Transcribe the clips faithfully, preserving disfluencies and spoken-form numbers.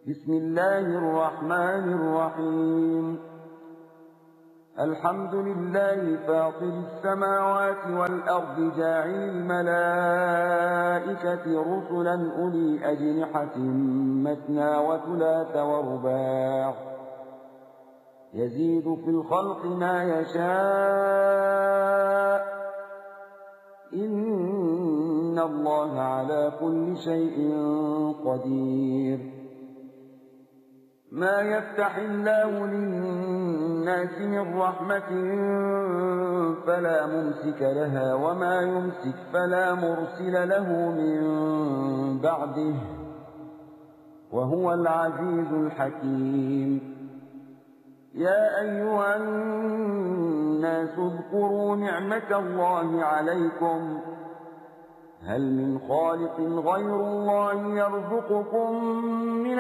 بسم الله الرحمن الرحيم الحمد لله فاطر السماوات والأرض جاعل الملائكة رسلا أولي أجنحة مثنى وثلاث ورباع يزيد في الخلق ما يشاء إن الله على كل شيء قدير. ما يفتح الله للناس من رحمة فلا ممسك لها وما يمسك فلا مرسل له من بعده وهو العزيز الحكيم. يا أيها الناس اذكروا نعمة الله عليكم هل من خالق غير الله يرزقكم من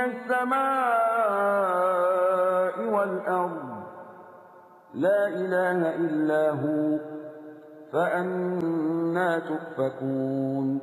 السماء والأرض لا إله إلا هو فأنى تؤفكون.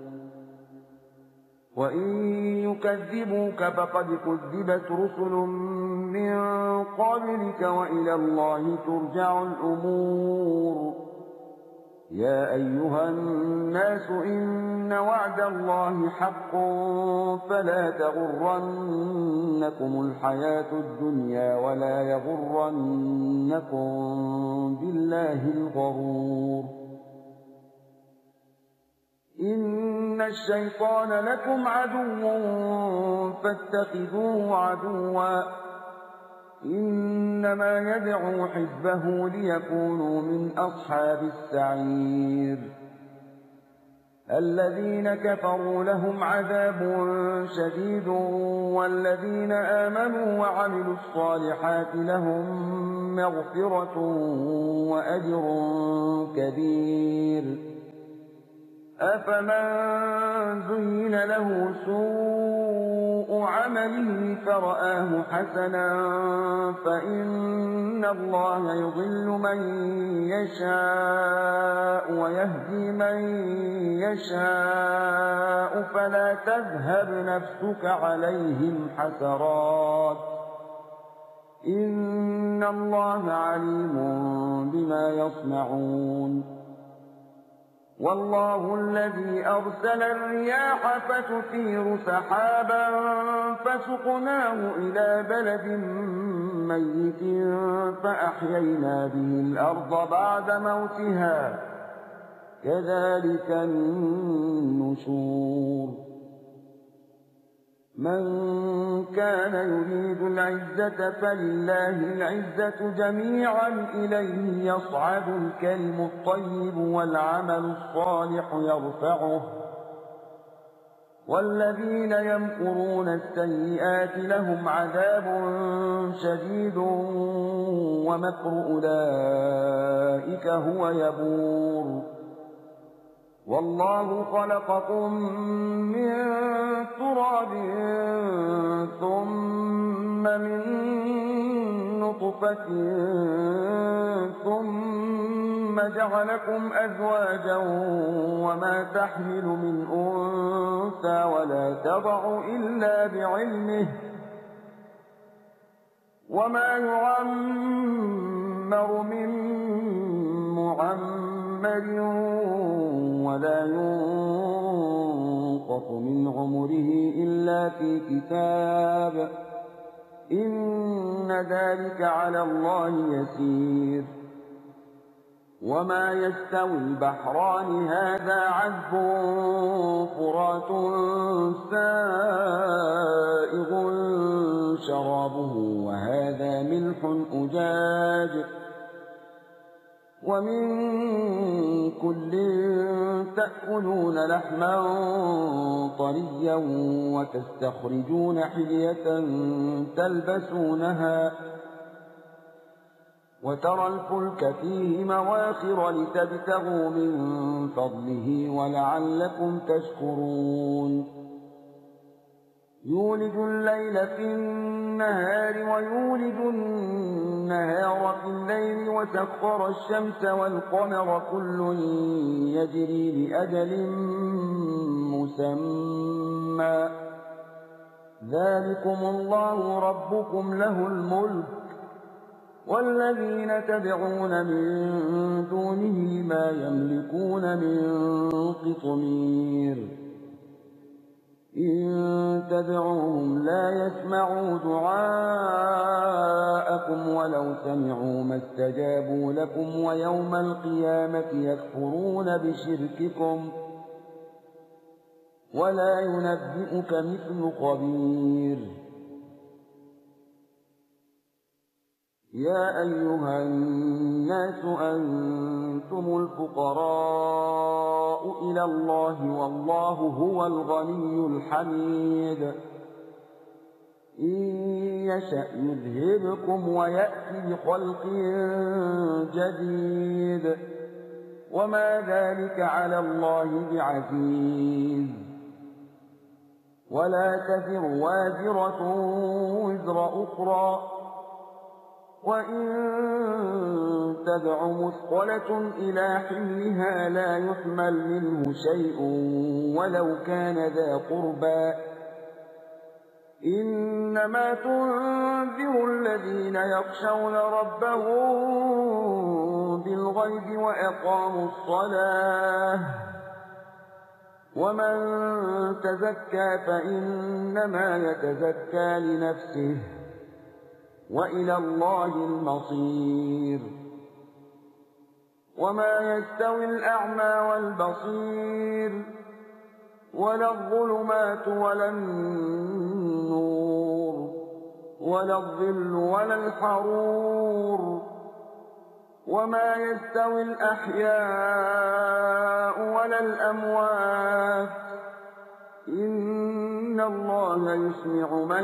وإن يكذبوك فقد كذبت رسل من قبلك وإلى الله ترجع الأمور. يا أيها الناس إن وعد الله حق فلا تغرنكم الحياة الدنيا ولا يغرنكم بالله الغرور. إن الشيطان لكم عدو فاتخذوه عدوا إنما يدعو حزبه ليكونوا من أصحاب السعير. الذين كفروا لهم عذاب شديد والذين آمنوا وعملوا الصالحات لهم مغفرة وأجر كبير. أفمن زين له سوء عمله فرآه حسنا فإن الله يضل من يشاء ويهدي من يشاء فلا تذهب نفسك عليهم حسرات إن الله عليم بما يصنعون. والله الذي أرسل الرياح فتثير سحابا فسقناه إلى بلد ميت فأحيينا به الأرض بعد موتها كذلك النشور. من كان يريد العزة فلله العزة جميعا إليه يصعد الكلم الطيب والعمل الصالح يرفعه والذين يمكرون السيئات لهم عذاب شديد ومكر أولئك هو يبور. والله خلقكم من تراب ثم من نطفة ثم جعلكم أزواجا وما تحمل من أنثى ولا تضع إلا بعلمه وما يعمر من معمر ولا ينقص من عمره إلا في كتاب إن ذلك على الله يسير. وما يستوي البحران هذا عذب فرات سائغ شرابه وهذا ملح أجاج ومن كل تأكلون لحما طريا وتستخرجون حلية تلبسونها وترى الفلك فيه مواخر لتبتغوا من فضله ولعلكم تشكرون. يولج الليل في النهار ويولج النهار في الليل وسخر الشمس والقمر كل يجري لأجل مسمى ذلكم الله ربكم له الملك والذين تدعون من دونه ما يملكون من قطمير إن تدعوهم لا يسمعوا دعاءكم ولو سمعوا ما استجابوا لكم ويوم القيامة يكفرون بشرككم ولا ينبئك مثل خبير يا أيها الناس أنتم الفقراء إلى الله والله هو الغني الحميد إن يشأ يذهبكم ويأتي بخلق جديد وما ذلك على الله بعزيز ولا تزر وازرة وزر أخرى وإن تدع مثقلة إلى حملها لا يحمل منه شيء ولو كان ذا قربى إنما تنذر الذين يخشون ربهم بالغيب وأقاموا الصلاة ومن تزكى فإنما يتزكى لنفسه وإلى الله المصير وما يستوي الأعمى والبصير ولا الظلمات ولا النور ولا الظل ولا الحرور وما يستوي الأحياء ولا الأموات إن الله يسمع من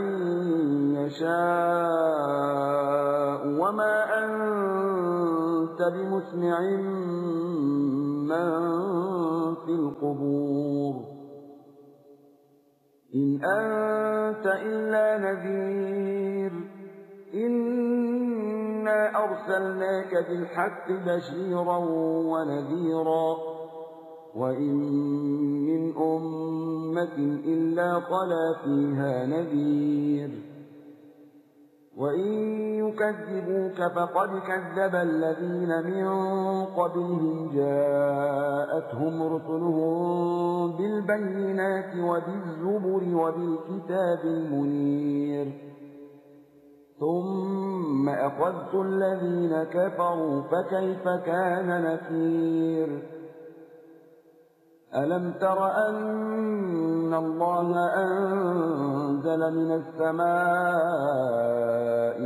يشاء وما أنت بمسمع من في القبور إن أنت إلا نذير إنا أرسلناك بالحق بشيرا ونذيرا وإن من أمة إلا خلا فيها نذير وإن يكذبوك فقد كذب الذين من قبلهم جاءتهم رسلهم بالبينات وبالزبر وبالكتاب المنير ثم أخذت الذين كفروا فكيف كان نكير ألم تر أن الله أنزل من السماء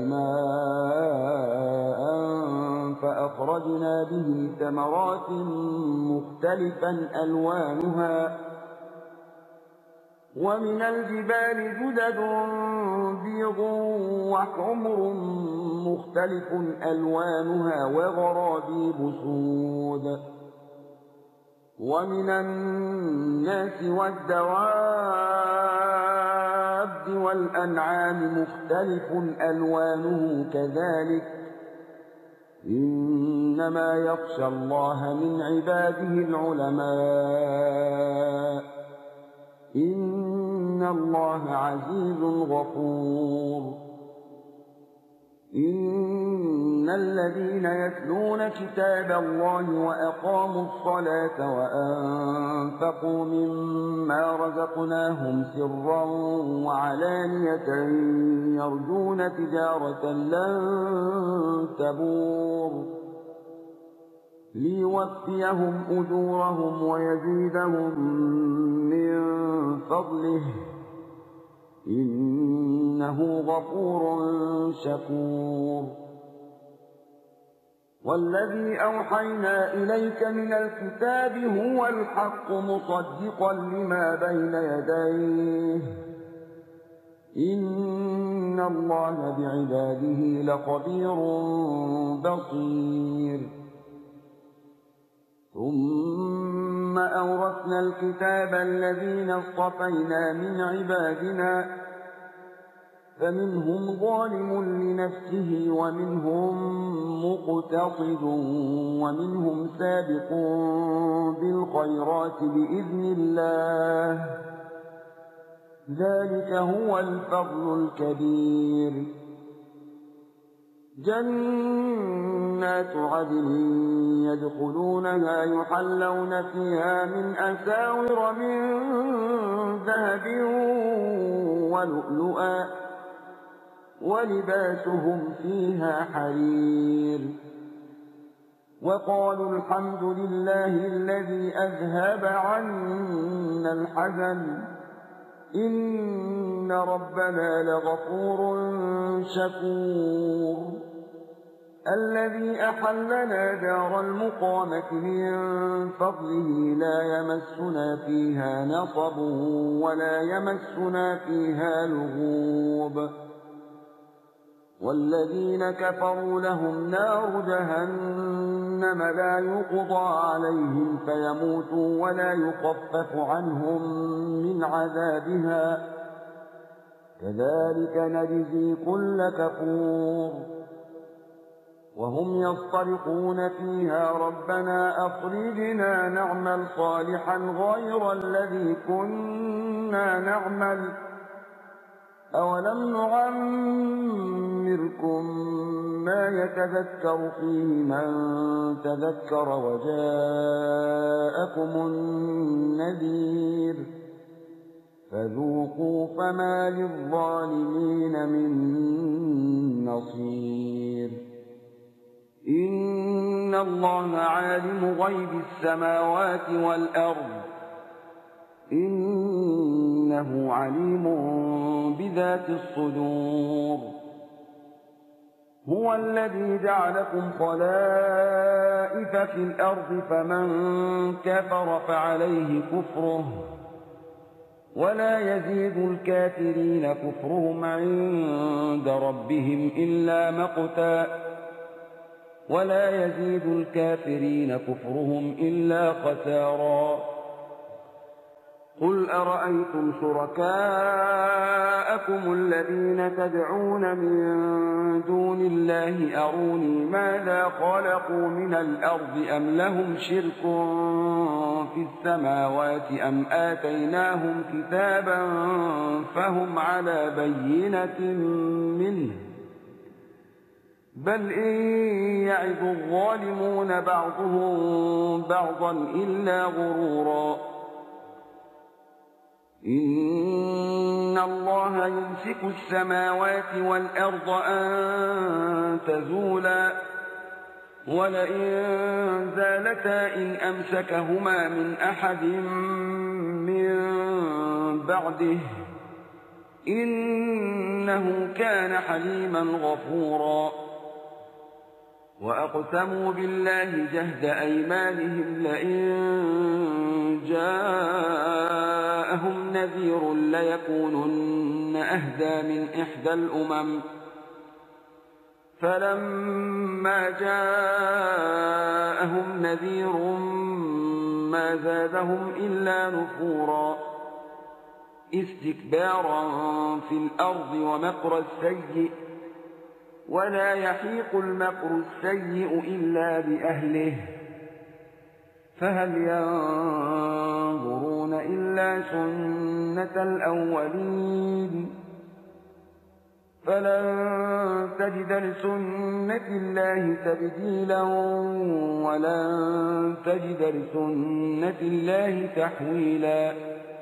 ماء فأخرجنا به ثمرات مختلفا ألوانها ومن الجبال جدد بيض وحمر مختلف ألوانها وغرابيب سود ومن الناس والدواب والأنعام مختلف ألوانه كذلك إنما يخشى الله من عباده العلماء إن الله عزيز غفور إن الذين يتلون كتاب الله وأقاموا الصلاة وأنفقوا مما رزقناهم سرا وعلانية يرجون تجارة لن تبور ليوفيهم أجورهم ويزيدهم من فضله إنه غفور شكور والذي أوحينا إليك من الكتاب هو الحق مصدقا لما بين يديه إن الله بعباده لخبير بصير ثم أورثنا الكتاب الذين اصطفينا من عبادنا فمنهم ظالم لنفسه ومنهم مقتصد ومنهم سابق بالخيرات بإذن الله ذلك هو الفضل الكبير. جنات عدن يدخلونها يحلون فيها من أساور من ذهب ولؤلؤا ولباسهم فيها حرير. وقالوا الحمد لله الذي أذهب عنا الحزن إن ربنا لغفور شكور. الذي أحلنا دار المقامة من فضله لا يمسنا فيها نصب ولا يمسنا فيها لغوب. والذين كفروا لهم نار جهنم لا يقضى عليهم فيموتوا ولا يخفف عنهم من عذابها كذلك نجزي كل كفور. وهم يصطرخون فيها ربنا أخرجنا نعمل صالحا غير الذي كنا نعمل أولم نعمركم ما يتذكر فيه من تذكر وجاءكم النذير فذوقوا فما للظالمين من نصير. إن الله عالم غيب السماوات والأرض إنه عليم بذات الصدور. هو الذي جعلكم خلائف في الأرض فمن كفر فعليه كفره ولا يزيد الكافرين كفرهم عند ربهم إلا مقتا ولا يزيد الكافرين كفرهم إلا خسارا. قل أرأيتم شركاءكم الذين تدعون من دون الله أروني ماذا خلقوا من الأرض أم لهم شرك في السماوات أم آتيناهم كتابا فهم على بينة منه بل إن يعظ الظالمون بعضهم بعضا إلا غرورا. إن الله يمسك السماوات والأرض أن تزولا ولئن زالتا إن أمسكهما من أحد من بعده إنه كان حليما غفورا. وأقسموا بالله جهد أيمانهم لئن جاءهم نذير ليكونن أهدى من إحدى الأمم فلما جاءهم نذير ما زادهم إلا نفورا استكبارا في الأرض ومكر السيء ولا يحيق المكر السيء إلا بأهله فهل ينظرون إلا سنة الأولين فلن تجد لسنة الله تبديلا ولن تجد لسنة الله تحويلا.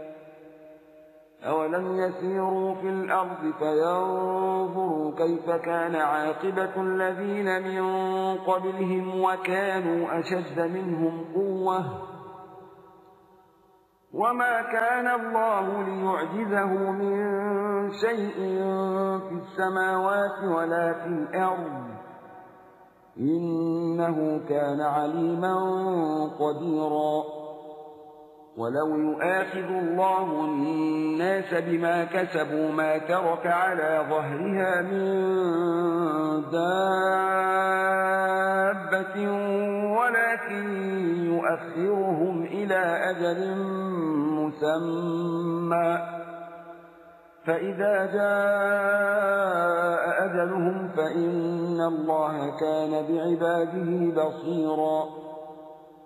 أولم يسيروا في الأرض فينظروا كيف كان عاقبة الذين من قبلهم وكانوا أشد منهم قوة وما كان الله ليعجزه من شيء في السماوات ولا في الأرض إنه كان عليما قديرا. ولو يؤاخذ الله الناس بما كسبوا ما ترك على ظهرها من دابة ولكن يؤخرهم إلى أجل مسمى فإذا جاء أجلهم فإن الله كان بعباده بصيرا.